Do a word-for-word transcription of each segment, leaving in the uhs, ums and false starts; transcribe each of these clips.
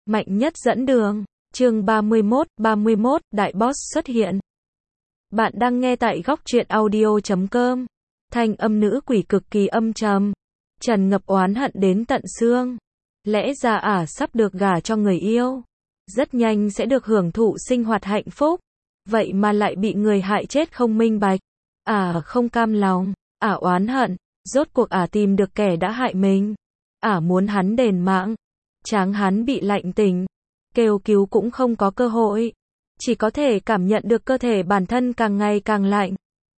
Mạnh nhất dẫn đường. Chương ba mươi mốt, ba mươi mốt, Đại Boss xuất hiện. Bạn đang nghe tại góc truyện audio chấm com. Thanh âm nữ quỷ cực kỳ âm trầm. Trần Ngập oán hận đến tận xương. Lẽ ra ả sắp được gả cho người yêu. Rất nhanh sẽ được hưởng thụ sinh hoạt hạnh phúc. Vậy mà lại bị người hại chết không minh bạch. Ả không cam lòng, ả oán hận. Rốt cuộc ả tìm được kẻ đã hại mình. Ả muốn hắn đền mạng. Tráng hắn bị lạnh tình. Kêu cứu cũng không có cơ hội. Chỉ có thể cảm nhận được cơ thể bản thân càng ngày càng lạnh.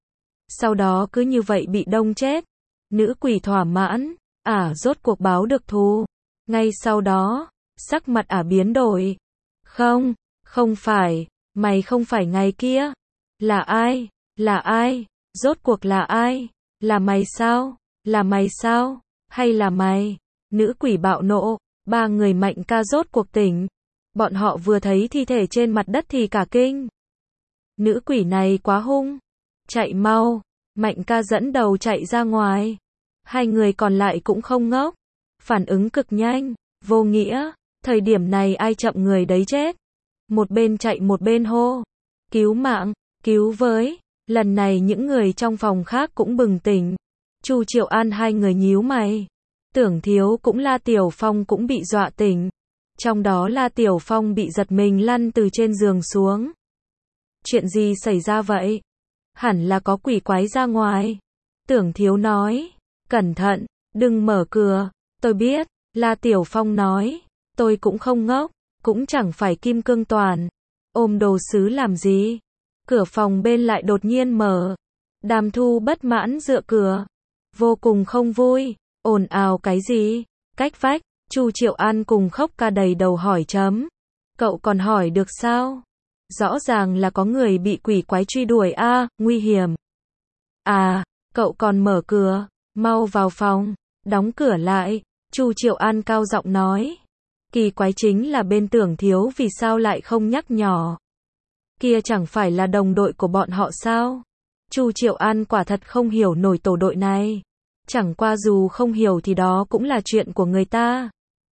Sau đó cứ như vậy bị đông chết. Nữ quỷ thỏa mãn. Ả rốt cuộc báo được thù. Ngay sau đó, sắc mặt ả biến đổi. Không, không phải. Mày không phải ngày kia. Là ai? Là ai? Rốt cuộc là ai? Là mày sao? Là mày sao? Hay là mày? Nữ quỷ bạo nộ. Ba người Mạnh ca rốt cuộc tỉnh. Bọn họ vừa thấy thi thể trên mặt đất thì cả kinh. Nữ quỷ này quá hung. Chạy mau. Mạnh ca dẫn đầu chạy ra ngoài. Hai người còn lại cũng không ngốc. Phản ứng cực nhanh. Vô nghĩa. Thời điểm này ai chậm người đấy chết. Một bên chạy một bên hô. Cứu mạng. Cứu với. Lần này những người trong phòng khác cũng bừng tỉnh. Chu Triệu An hai người nhíu mày. Tưởng Thiếu cũng La Tiểu Phong cũng bị dọa tỉnh. Trong đó La Tiểu Phong bị giật mình lăn từ trên giường xuống. Chuyện gì xảy ra vậy? Hẳn là có quỷ quái ra ngoài. Tưởng Thiếu nói. Cẩn thận, đừng mở cửa. Tôi biết. La Tiểu Phong nói. Tôi cũng không ngốc. Cũng chẳng phải kim cương toàn. Ôm đồ sứ làm gì? Cửa phòng bên lại đột nhiên mở. Đàm Thu bất mãn dựa cửa. Vô cùng không vui. Ồn ào cái gì? Cách vách. Chu Triệu An cùng Khốc Ca đầy đầu hỏi chấm. Cậu còn hỏi được sao? Rõ ràng là có người bị quỷ quái truy đuổi a, à, nguy hiểm. À, cậu còn mở cửa, mau vào phòng, đóng cửa lại. Chu Triệu An cao giọng nói. Kỳ quái chính là bên Tưởng Thiếu vì sao lại không nhắc nhỏ. Kia chẳng phải là đồng đội của bọn họ sao? Chu Triệu An quả thật không hiểu nổi tổ đội này. Chẳng qua dù không hiểu thì đó cũng là chuyện của người ta.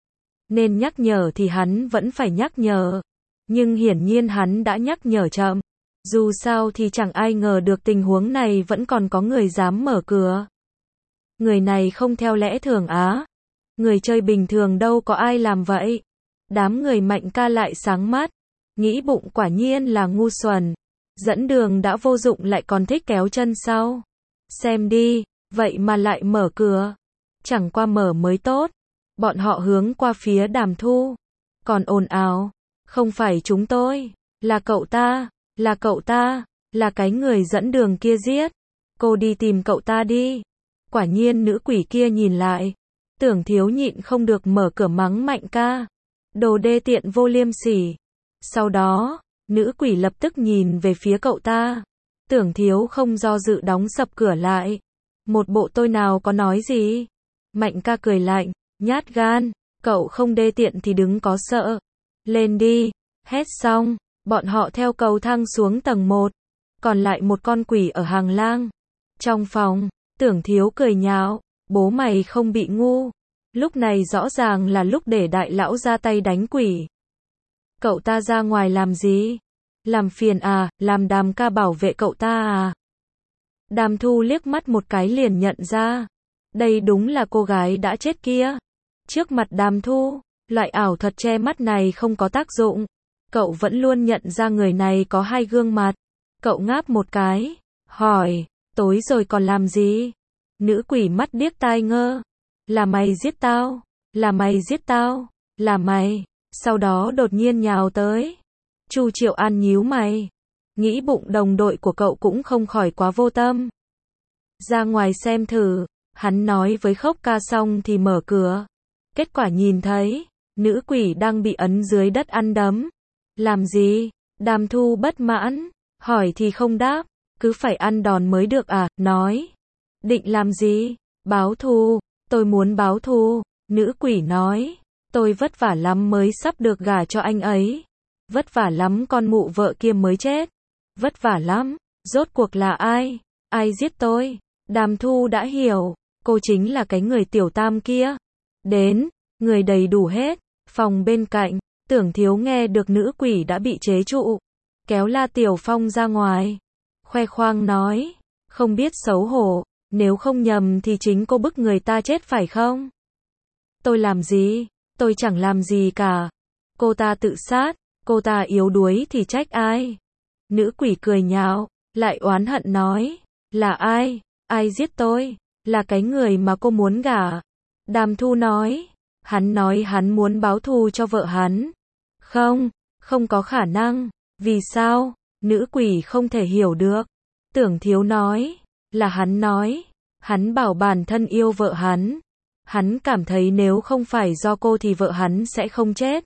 Nên nhắc nhở thì hắn vẫn phải nhắc nhở. Nhưng hiển nhiên hắn đã nhắc nhở chậm. Dù sao thì chẳng ai ngờ được tình huống này vẫn còn có người dám mở cửa. Người này không theo lẽ thường á. Người chơi bình thường đâu có ai làm vậy. Đám người Mạnh ca lại sáng mắt. Nghĩ bụng quả nhiên là ngu xuẩn. Dẫn đường đã vô dụng lại còn thích kéo chân sau. Xem đi. Vậy mà lại mở cửa. Chẳng qua mở mới tốt. Bọn họ hướng qua phía Đàm Thu. Còn ồn ào. Không phải chúng tôi. Là cậu ta. Là cậu ta. Là cái người dẫn đường kia giết. Cô đi tìm cậu ta đi. Quả nhiên nữ quỷ kia nhìn lại. Tưởng Thiếu nhịn không được mở cửa mắng Mạnh ca. Đồ đê tiện vô liêm sỉ. Sau đó, nữ quỷ lập tức nhìn về phía cậu ta. Tưởng Thiếu không do dự đóng sập cửa lại. Một bộ tôi nào có nói gì. Mạnh ca cười lạnh. Nhát gan. Cậu không đê tiện thì đứng có sợ. Lên đi. Hét xong. Bọn họ theo cầu thang xuống tầng một. Còn lại một con quỷ ở hàng lang. Trong phòng. Tưởng Thiếu cười nhạo. Bố mày không bị ngu. Lúc này rõ ràng là lúc để đại lão ra tay đánh quỷ. Cậu ta ra ngoài làm gì? Làm phiền à, làm Đàm ca bảo vệ cậu ta à? Đàm Thu liếc mắt một cái liền nhận ra. Đây đúng là cô gái đã chết kia. Trước mặt Đàm Thu, loại ảo thuật che mắt này không có tác dụng. Cậu vẫn luôn nhận ra người này có hai gương mặt. Cậu ngáp một cái, hỏi, tối rồi còn làm gì? Nữ quỷ mắt điếc tai ngơ. Là mày giết tao, là mày giết tao, là mày. Sau đó đột nhiên nhào tới. Chu Triệu An nhíu mày. Nghĩ bụng đồng đội của cậu cũng không khỏi quá vô tâm. Ra ngoài xem thử. Hắn nói với Khốc Ca xong thì mở cửa. Kết quả nhìn thấy, nữ quỷ đang bị ấn dưới đất ăn đấm. Làm gì? Đàm Thu bất mãn. Hỏi thì không đáp. Cứ phải ăn đòn mới được à? Nói. Định làm gì? Báo thù. Tôi muốn báo thù. Nữ quỷ nói. Tôi vất vả lắm mới sắp được gả cho anh ấy. Vất vả lắm con mụ vợ kia mới chết. Vất vả lắm. Rốt cuộc là ai? Ai giết tôi? Đàm Thu đã hiểu. Cô chính là cái người tiểu tam kia. Đến. Người đầy đủ hết. Phòng bên cạnh. Tưởng Thiếu nghe được nữ quỷ đã bị chế trụ, kéo La Tiểu Phong ra ngoài, khoe khoang nói, không biết xấu hổ, nếu không nhầm thì chính cô bức người ta chết phải không? Tôi làm gì? Tôi chẳng làm gì cả. Cô ta tự sát, cô ta yếu đuối thì trách ai? Nữ quỷ cười nhạo, lại oán hận nói, là ai? Ai giết tôi? Là cái người mà cô muốn gả. Đàm Thu nói, hắn nói hắn muốn báo thù cho vợ hắn. Không, không có khả năng. Vì sao? Nữ quỷ không thể hiểu được. Tưởng Thiếu nói, là hắn nói, hắn bảo bản thân yêu vợ hắn. Hắn cảm thấy nếu không phải do cô thì vợ hắn sẽ không chết.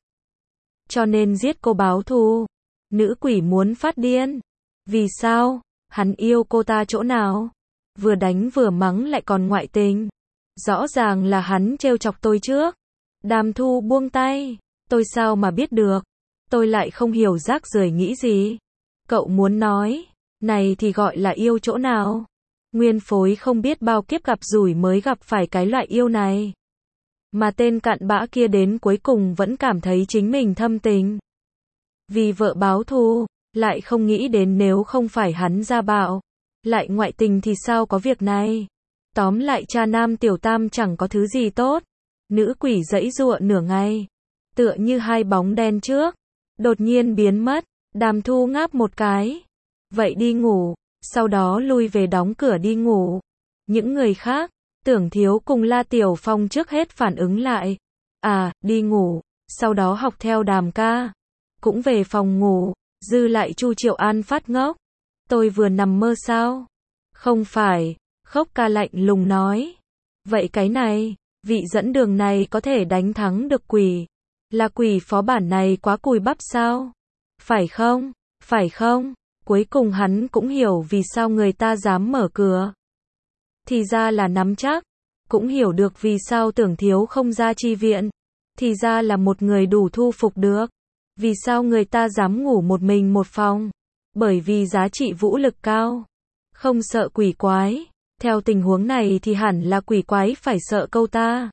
Cho nên giết cô báo thù. Nữ quỷ muốn phát điên. Vì sao? Hắn yêu cô ta chỗ nào? Vừa đánh vừa mắng lại còn ngoại tình. Rõ ràng là hắn trêu chọc tôi trước. Đàm Thu buông tay. Tôi sao mà biết được? Tôi lại không hiểu rác rưởi nghĩ gì. Cậu muốn nói, này thì gọi là yêu chỗ nào? Nguyên phối không biết bao kiếp gặp rủi mới gặp phải cái loại yêu này. Mà tên cặn bã kia đến cuối cùng vẫn cảm thấy chính mình thâm tình. Vì vợ báo thù, lại không nghĩ đến nếu không phải hắn gia bạo, lại ngoại tình thì sao có việc này. Tóm lại cha nam tiểu tam chẳng có thứ gì tốt. Nữ quỷ giãy giụa nửa ngày, tựa như hai bóng đen trước, đột nhiên biến mất. Đàm Thu ngáp một cái. Vậy đi ngủ, sau đó lui về đóng cửa đi ngủ. Những người khác, Tưởng Thiếu cùng La Tiểu Phong trước hết phản ứng lại. À, đi ngủ, sau đó học theo Đàm ca. Cũng về phòng ngủ, dư lại Chu Triệu An phát ngốc. Tôi vừa nằm mơ sao? Không phải, Khốc ca lạnh lùng nói. Vậy cái này, vị dẫn đường này có thể đánh thắng được quỷ. Là quỷ phó bản này quá cùi bắp sao? Phải không? Phải không? Cuối cùng hắn cũng hiểu vì sao người ta dám mở cửa. Thì ra là nắm chắc. Cũng hiểu được vì sao Tưởng Thiếu không ra chi viện. Thì ra là một người đủ thu phục được. Vì sao người ta dám ngủ một mình một phòng? Bởi vì giá trị vũ lực cao. Không sợ quỷ quái. Theo tình huống này thì hẳn là quỷ quái phải sợ câu ta.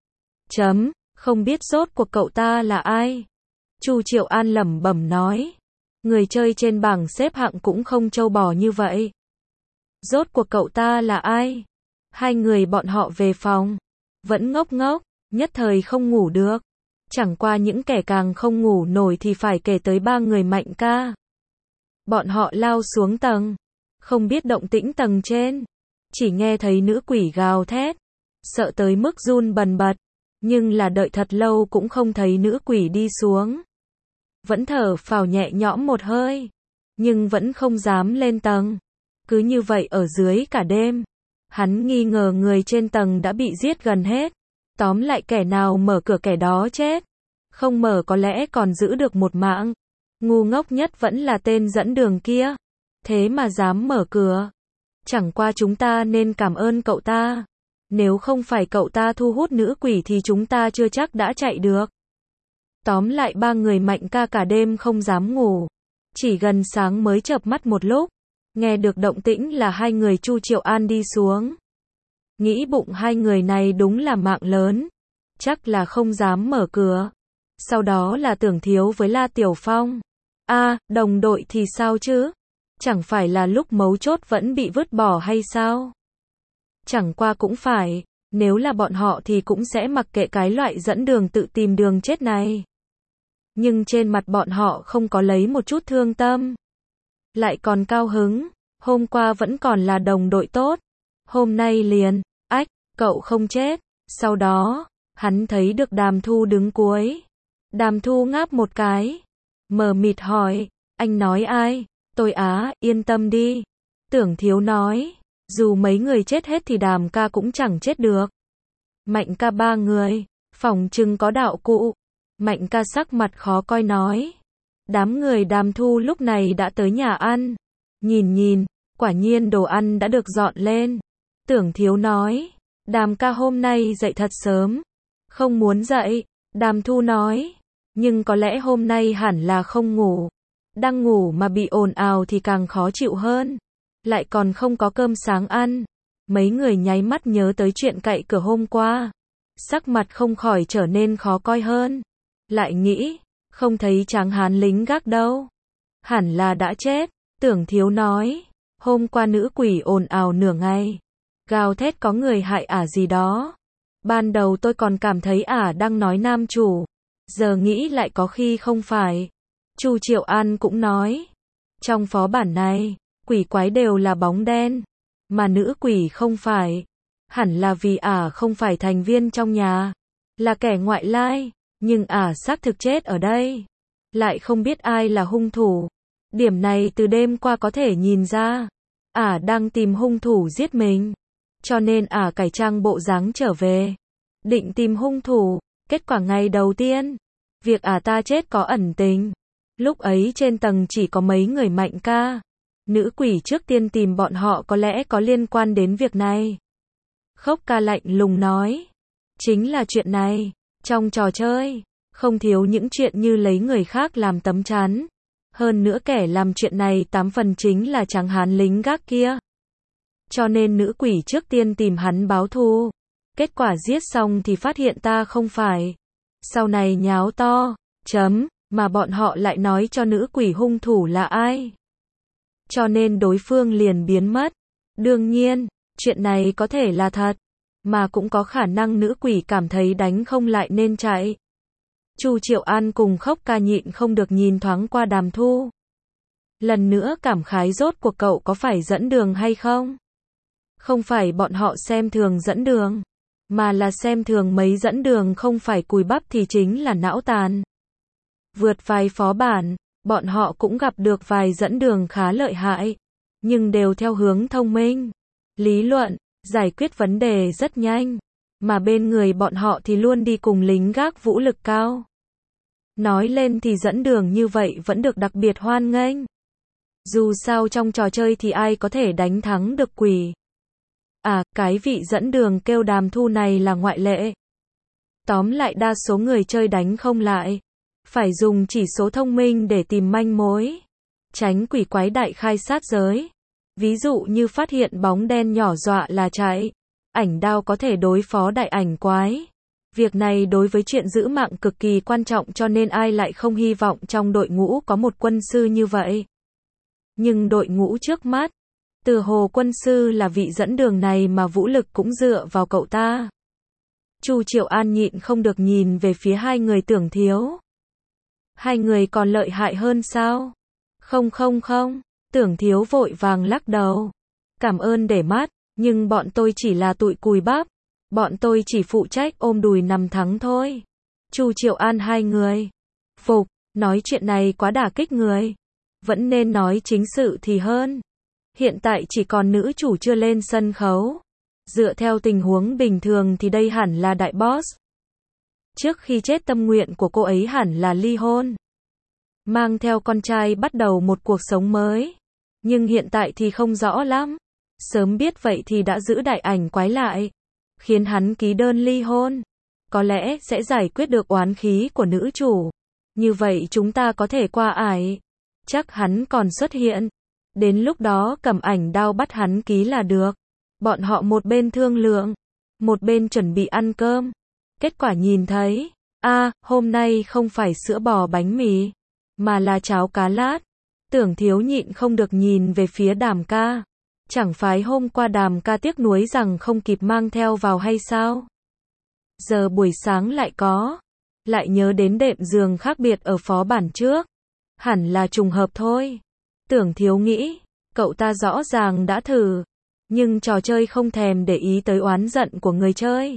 Chấm, không biết rốt cuộc cậu ta là ai? Chu Triệu An lẩm bẩm nói. Người chơi trên bảng xếp hạng cũng không trâu bò như vậy. Rốt cuộc cậu ta là ai? Hai người bọn họ về phòng. Vẫn ngốc ngốc, nhất thời không ngủ được. Chẳng qua những kẻ càng không ngủ nổi thì phải kể tới ba người Mạnh ca. Bọn họ lao xuống tầng. Không biết động tĩnh tầng trên. Chỉ nghe thấy nữ quỷ gào thét. Sợ tới mức run bần bật. Nhưng là đợi thật lâu cũng không thấy nữ quỷ đi xuống. Vẫn thở phào nhẹ nhõm một hơi. Nhưng vẫn không dám lên tầng. Cứ như vậy ở dưới cả đêm. Hắn nghi ngờ người trên tầng đã bị giết gần hết. Tóm lại kẻ nào mở cửa kẻ đó chết. Không mở có lẽ còn giữ được một mạng. Ngu ngốc nhất vẫn là tên dẫn đường kia. Thế mà dám mở cửa. Chẳng qua chúng ta nên cảm ơn cậu ta. Nếu không phải cậu ta thu hút nữ quỷ thì chúng ta chưa chắc đã chạy được. Tóm lại ba người Mạnh ca cả đêm không dám ngủ. Chỉ gần sáng mới chợp mắt một lúc. Nghe được động tĩnh là hai người Chu Triệu An đi xuống. Nghĩ bụng hai người này đúng là mạng lớn. Chắc là không dám mở cửa. Sau đó là Tưởng Thiếu với La Tiểu Phong. A, à, đồng đội thì sao chứ? Chẳng phải là lúc mấu chốt vẫn bị vứt bỏ hay sao? Chẳng qua cũng phải, nếu là bọn họ thì cũng sẽ mặc kệ cái loại dẫn đường tự tìm đường chết này. Nhưng trên mặt bọn họ không có lấy một chút thương tâm. Lại còn cao hứng, hôm qua vẫn còn là đồng đội tốt. Hôm nay liền, ách, cậu không chết. Sau đó, hắn thấy được Đàm Thu đứng cuối. Đàm Thu ngáp một cái. Mờ mịt hỏi, anh nói ai? Tôi á, yên tâm đi. Tưởng Thiếu nói, dù mấy người chết hết thì Đàm ca cũng chẳng chết được. Mạnh ca ba người, phòng chừng có đạo cụ. Mạnh ca sắc mặt khó coi nói. Đám người Đàm Thu lúc này đã tới nhà ăn. Nhìn nhìn, quả nhiên đồ ăn đã được dọn lên. Tưởng Thiếu nói, Đàm ca hôm nay dậy thật sớm. Không muốn dậy, Đàm Thu nói. Nhưng có lẽ hôm nay hẳn là không ngủ. Đang ngủ mà bị ồn ào thì càng khó chịu hơn. Lại còn không có cơm sáng ăn. Mấy người nháy mắt nhớ tới chuyện cậy cửa hôm qua. Sắc mặt không khỏi trở nên khó coi hơn. Lại nghĩ, Không thấy tráng hán lính gác đâu. Hẳn là đã chết, Tưởng Thiếu nói. Hôm qua nữ quỷ ồn ào nửa ngày. Gào thét có người hại ả gì đó. Ban đầu tôi còn cảm thấy ả đang nói nam chủ. Giờ nghĩ lại có khi không phải. Chu Triệu An cũng nói. Trong phó bản này, quỷ quái đều là bóng đen. Mà nữ quỷ không phải. Hẳn là vì ả không phải thành viên trong nhà. Là kẻ ngoại lai. Nhưng ả xác thực chết ở đây. Lại không biết ai là hung thủ. Điểm này từ đêm qua có thể nhìn ra. Ả đang tìm hung thủ giết mình. Cho nên ả cải trang bộ dáng trở về. Định tìm hung thủ. Kết quả ngày đầu tiên. Việc ả ta chết có ẩn tình. Lúc ấy trên tầng chỉ có mấy người Mạnh ca. Nữ quỷ trước tiên tìm bọn họ có lẽ có liên quan đến việc này. Khốc ca lạnh lùng nói. Chính là chuyện này. Trong trò chơi, không thiếu những chuyện như lấy người khác làm tấm chắn. Hơn nữa kẻ làm chuyện này tám phần chính là tráng hán lính gác kia. Cho nên nữ quỷ trước tiên tìm hắn báo thù. Kết quả giết xong thì phát hiện ta không phải. Sau này nháo to, chấm, mà bọn họ lại nói cho nữ quỷ hung thủ là ai. Cho nên đối phương liền biến mất. Đương nhiên, chuyện này có thể là thật. Mà cũng có khả năng nữ quỷ cảm thấy đánh không lại nên chạy. Chu Triệu An cùng Khốc ca nhịn không được nhìn thoáng qua Đàm Thu. Lần nữa cảm khái rốt cuộc cậu có phải dẫn đường hay không? Không phải bọn họ xem thường dẫn đường. Mà là xem thường mấy dẫn đường không phải cùi bắp thì chính là não tàn. Vượt vài phó bản, bọn họ cũng gặp được vài dẫn đường khá lợi hại. Nhưng đều theo hướng thông minh. Lý luận. Giải quyết vấn đề rất nhanh, mà bên người bọn họ thì luôn đi cùng lính gác vũ lực cao. Nói lên thì dẫn đường như vậy vẫn được đặc biệt hoan nghênh. Dù sao trong trò chơi thì ai có thể đánh thắng được quỷ. À, cái vị dẫn đường kêu Đàm Thu này là ngoại lệ. Tóm lại đa số người chơi đánh không lại. Phải dùng chỉ số thông minh để tìm manh mối. Tránh quỷ quái đại khai sát giới. Ví dụ như phát hiện bóng đen nhỏ dọa là chạy. Ảnh đao có thể đối phó đại ảnh quái. Việc này đối với chuyện giữ mạng cực kỳ quan trọng cho nên ai lại không hy vọng trong đội ngũ có một quân sư như vậy. Nhưng đội ngũ trước mắt, từ hồ quân sư là vị dẫn đường này mà vũ lực cũng dựa vào cậu ta. Chu Triệu An nhịn không được nhìn về phía hai người Tưởng Thiếu. Hai người còn lợi hại hơn sao? Không không không. Tưởng Thiếu vội vàng lắc đầu. Cảm ơn để mắt, nhưng bọn tôi chỉ là tụi cùi bắp. Bọn tôi chỉ phụ trách ôm đùi nằm thắng thôi. Chu Triệu An hai người. Phục, nói chuyện này quá đả kích người. Vẫn nên nói chính sự thì hơn. Hiện tại chỉ còn nữ chủ chưa lên sân khấu. Dựa theo tình huống bình thường thì đây hẳn là đại boss. Trước khi chết tâm nguyện của cô ấy hẳn là ly hôn. Mang theo con trai bắt đầu một cuộc sống mới. Nhưng hiện tại thì không rõ lắm. Sớm biết vậy thì đã giữ đại ảnh quái lại. Khiến hắn ký đơn ly hôn. Có lẽ sẽ giải quyết được oán khí của nữ chủ. Như vậy chúng ta có thể qua ải. Chắc hắn còn xuất hiện. Đến lúc đó cầm ảnh đao bắt hắn ký là được. Bọn họ một bên thương lượng. Một bên chuẩn bị ăn cơm. Kết quả nhìn thấy. a hôm nay không phải sữa bò bánh mì. Mà là cháo cá lát. Tưởng Thiếu nhịn không được nhìn về phía Đàm ca. Chẳng phải hôm qua Đàm ca tiếc nuối rằng không kịp mang theo vào hay sao? Giờ buổi sáng lại có. Lại nhớ đến đệm giường khác biệt ở phó bản trước. Hẳn là trùng hợp thôi. Tưởng Thiếu nghĩ. Cậu ta rõ ràng đã thử. Nhưng trò chơi không thèm để ý tới oán giận của người chơi.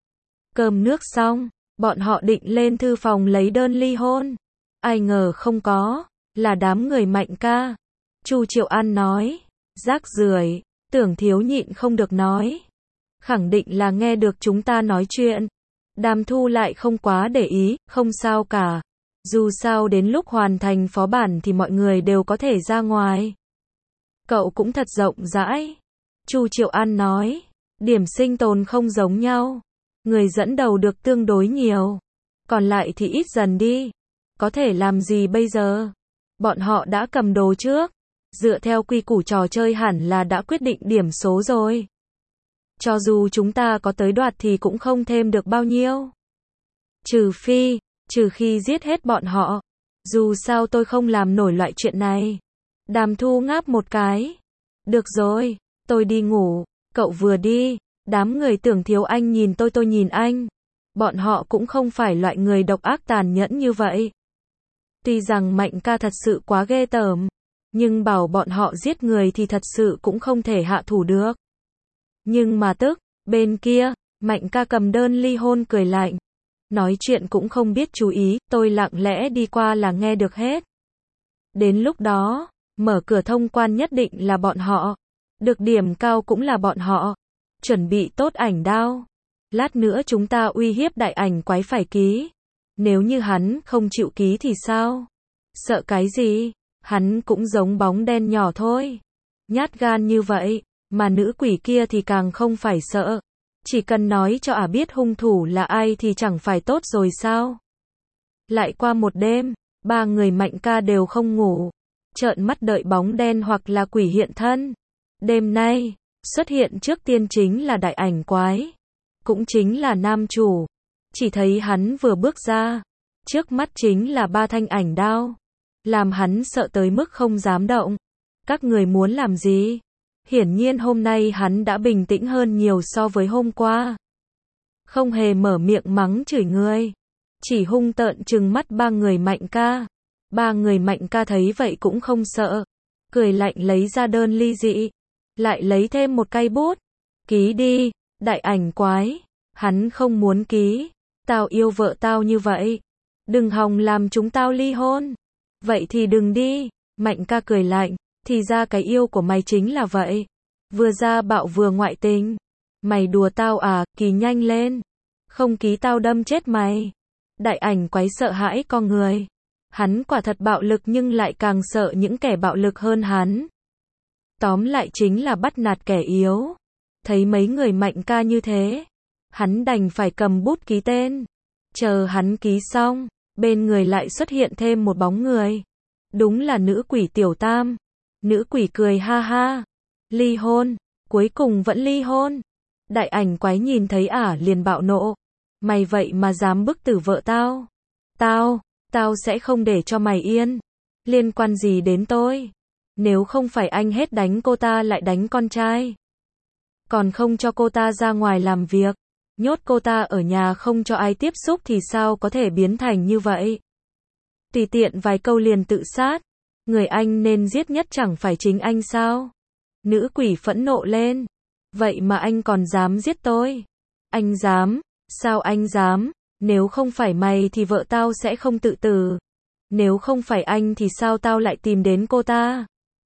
Cơm nước xong. Bọn họ định lên thư phòng lấy đơn ly hôn. Ai ngờ không có. Là đám người Mạnh ca. Chu Triệu An nói. Rác rưởi. Tưởng Thiếu nhịn không được nói. Khẳng định là nghe được chúng ta nói chuyện. Đàm Thu lại không quá để ý. Không sao cả. Dù sao đến lúc hoàn thành phó bản thì mọi người đều có thể ra ngoài. Cậu cũng thật rộng rãi. Chu Triệu An nói. Điểm sinh tồn không giống nhau. Người dẫn đầu được tương đối nhiều. Còn lại thì ít dần đi. Có thể làm gì bây giờ? Bọn họ đã cầm đồ trước. Dựa theo quy củ trò chơi hẳn là đã quyết định điểm số rồi. Cho dù chúng ta có tới đoạt thì cũng không thêm được bao nhiêu. Trừ phi, Trừ khi giết hết bọn họ. Dù sao tôi không làm nổi loại chuyện này. Đàm Thu ngáp một cái. Được rồi, tôi đi ngủ, cậu vừa đi. Đám người Tưởng Thiếu Anh nhìn tôi tôi nhìn anh. Bọn họ cũng không phải loại người độc ác tàn nhẫn như vậy. Tuy rằng Mạnh ca thật sự quá ghê tởm, nhưng bảo bọn họ giết người thì thật sự cũng không thể hạ thủ được. Nhưng mà tức, bên kia, Mạnh ca cầm đơn ly hôn cười lạnh. Nói chuyện cũng không biết chú ý, tôi lặng lẽ đi qua là nghe được hết. Đến lúc đó, mở cửa thông quan nhất định là bọn họ. Được điểm cao cũng là bọn họ. Chuẩn bị tốt ảnh đao. Lát nữa chúng ta uy hiếp đại ảnh quái phải ký. Nếu như hắn không chịu ký thì sao? Sợ cái gì? Hắn cũng giống bóng đen nhỏ thôi. Nhát gan như vậy, mà nữ quỷ kia thì càng không phải sợ. Chỉ cần nói cho ả biết hung thủ là ai thì chẳng phải tốt rồi sao? Lại qua một đêm, ba người Mạnh ca đều không ngủ. Trợn mắt đợi bóng đen hoặc là quỷ hiện thân. Đêm nay, xuất hiện trước tiên chính là đại ảnh quái. Cũng chính là nam chủ. Chỉ thấy hắn vừa bước ra. Trước mắt chính là ba thanh ảnh đao. Làm hắn sợ tới mức không dám động. Các người muốn làm gì? Hiển nhiên hôm nay hắn đã bình tĩnh hơn nhiều so với hôm qua. Không hề mở miệng mắng chửi người. Chỉ hung tợn trừng mắt ba người Mạnh ca. Ba người Mạnh ca thấy vậy cũng không sợ. Cười lạnh lấy ra đơn ly dị. Lại lấy thêm một cây bút. Ký đi, đại ảnh quái. Hắn không muốn ký. Tao yêu vợ tao như vậy. Đừng hòng làm chúng tao ly hôn. Vậy thì đừng đi. Mạnh ca cười lạnh. Thì ra cái yêu của mày chính là vậy. Vừa ra bạo vừa ngoại tình. Mày đùa tao à, ký nhanh lên. Không ký tao đâm chết mày. Đại ảnh quái sợ hãi con người. Hắn quả thật bạo lực nhưng lại càng sợ những kẻ bạo lực hơn hắn. Tóm lại chính là bắt nạt kẻ yếu. Thấy mấy người Mạnh ca như thế. Hắn đành phải cầm bút ký tên. Chờ hắn ký xong, bên người lại xuất hiện thêm một bóng người. Đúng là nữ quỷ Tiểu Tam. Nữ quỷ cười ha ha. Ly hôn, cuối cùng vẫn ly hôn. Đại ảnh quái nhìn thấy ả liền bạo nộ. Mày vậy mà dám bức tử vợ tao. Tao, tao sẽ không để cho mày yên. Liên quan gì đến tôi? Nếu không phải anh hết đánh cô ta lại đánh con trai. Còn không cho cô ta ra ngoài làm việc. Nhốt cô ta ở nhà không cho ai tiếp xúc thì sao có thể biến thành như vậy? Tùy tiện vài câu liền tự sát. Người anh nên giết nhất chẳng phải chính anh sao? Nữ quỷ phẫn nộ lên. Vậy mà anh còn dám giết tôi? Anh dám? Sao anh dám? Nếu không phải mày thì vợ tao sẽ không tự tử. Nếu không phải anh thì sao tao lại tìm đến cô ta?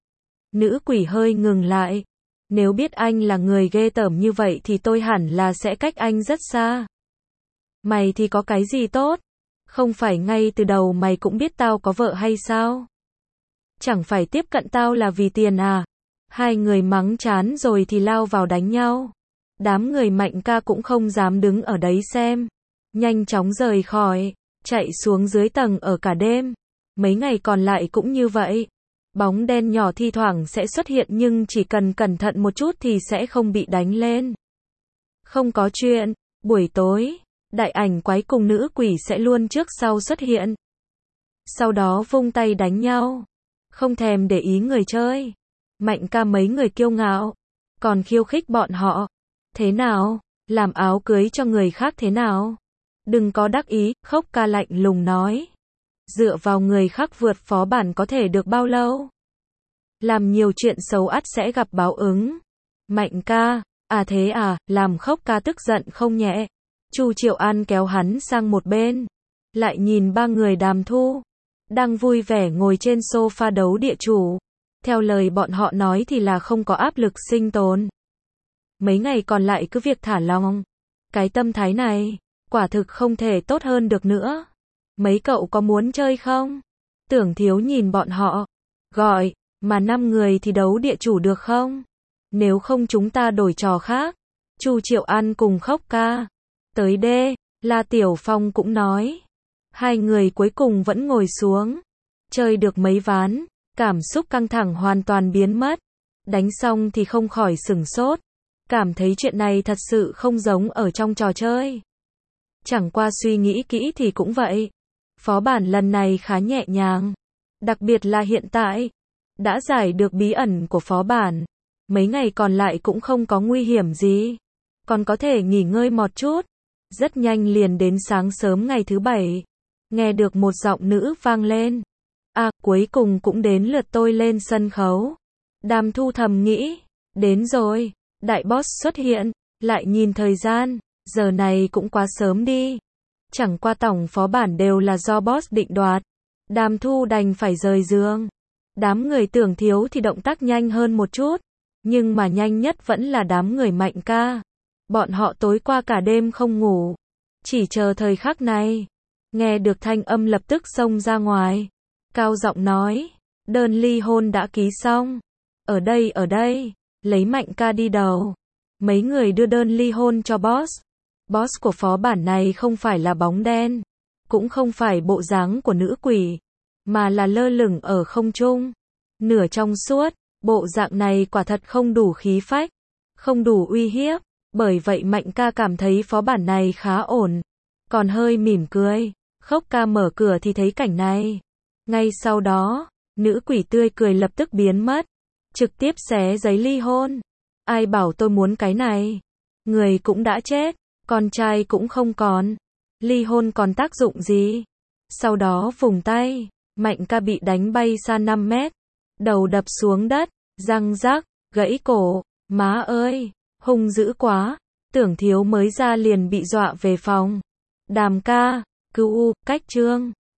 Nữ quỷ hơi ngừng lại. Nếu biết anh là người ghê tởm như vậy thì tôi hẳn là sẽ cách anh rất xa. Mày thì có cái gì tốt? Không phải ngay từ đầu mày cũng biết tao có vợ hay sao? Chẳng phải tiếp cận tao là vì tiền à? Hai người mắng chán rồi thì lao vào đánh nhau. Đám người Mạnh ca cũng không dám đứng ở đấy xem. Nhanh chóng rời khỏi, chạy xuống dưới tầng ở cả đêm. Mấy ngày còn lại cũng như vậy. Bóng đen nhỏ thi thoảng sẽ xuất hiện nhưng chỉ cần cẩn thận một chút thì sẽ không bị đánh lên. Không có chuyện, buổi tối, đại ảnh quái cùng nữ quỷ sẽ luôn trước sau xuất hiện. Sau đó vung tay đánh nhau. Không thèm để ý người chơi. Mạnh ca mấy người kiêu ngạo. Còn khiêu khích bọn họ. Thế nào? Làm áo cưới cho người khác thế nào? Đừng có đắc ý, Khốc ca lạnh lùng nói. Dựa vào người khác vượt phó bản có thể được bao lâu? Làm nhiều chuyện xấu ắt sẽ gặp báo ứng. Mạnh ca, à thế à, làm Khốc ca tức giận không nhẹ. Chu Triệu An kéo hắn sang một bên. Lại nhìn ba người Đàm Thu. Đang vui vẻ ngồi trên sofa đấu địa chủ. Theo lời bọn họ nói thì là không có áp lực sinh tồn. Mấy ngày còn lại cứ việc thả lỏng. Cái tâm thái này, quả thực không thể tốt hơn được nữa. Mấy cậu có muốn chơi không? Tưởng Thiếu nhìn bọn họ. Gọi, mà năm người thì đấu địa chủ được không? Nếu không chúng ta đổi trò khác. Chu Triệu An cùng Khốc ca. Tới đê, La Tiểu Phong cũng nói. Hai người cuối cùng vẫn ngồi xuống. Chơi được mấy ván, cảm xúc căng thẳng hoàn toàn biến mất. Đánh xong thì không khỏi sửng sốt. Cảm thấy chuyện này thật sự không giống ở trong trò chơi. Chẳng qua suy nghĩ kỹ thì cũng vậy. Phó bản lần này khá nhẹ nhàng. Đặc biệt là hiện tại. Đã giải được bí ẩn của phó bản. Mấy ngày còn lại cũng không có nguy hiểm gì. Còn có thể nghỉ ngơi một chút. Rất nhanh liền đến sáng sớm ngày thứ bảy. Nghe được một giọng nữ vang lên. À, cuối cùng cũng đến lượt tôi lên sân khấu. Đàm Thu thầm nghĩ. Đến rồi. Đại boss xuất hiện. Lại nhìn thời gian. Giờ này cũng quá sớm đi. Chẳng qua tổng phó bản đều là do boss định đoạt. Đàm Thu đành phải rời giường. Đám người Tưởng Thiếu thì động tác nhanh hơn một chút. Nhưng mà nhanh nhất vẫn là đám người Mạnh ca. Bọn họ tối qua cả đêm không ngủ. Chỉ chờ thời khắc này. Nghe được thanh âm lập tức xông ra ngoài. Cao giọng nói. Đơn ly hôn đã ký xong. Ở đây ở đây. Lấy Mạnh ca đi đầu. Mấy người đưa đơn ly hôn cho boss. Boss của phó bản này không phải là bóng đen. Cũng không phải bộ dáng của nữ quỷ. Mà là lơ lửng ở không trung. Nửa trong suốt. Bộ dạng này quả thật không đủ khí phách. Không đủ uy hiếp. Bởi vậy Mạnh ca cảm thấy phó bản này khá ổn. Còn hơi mỉm cười. Khốc ca mở cửa thì thấy cảnh này. Ngay sau đó, nữ quỷ tươi cười lập tức biến mất. Trực tiếp xé giấy ly hôn. Ai bảo tôi muốn cái này. Người cũng đã chết. Con trai cũng không còn. Ly hôn còn tác dụng gì? Sau đó vùng tay. Mạnh ca bị đánh bay xa năm mét. Đầu đập xuống đất. Răng rắc. Gãy cổ. Má ơi. Hung dữ quá. Tưởng Thiếu mới ra liền bị dọa về phòng. Đàm ca. Cứu u. Cách chương.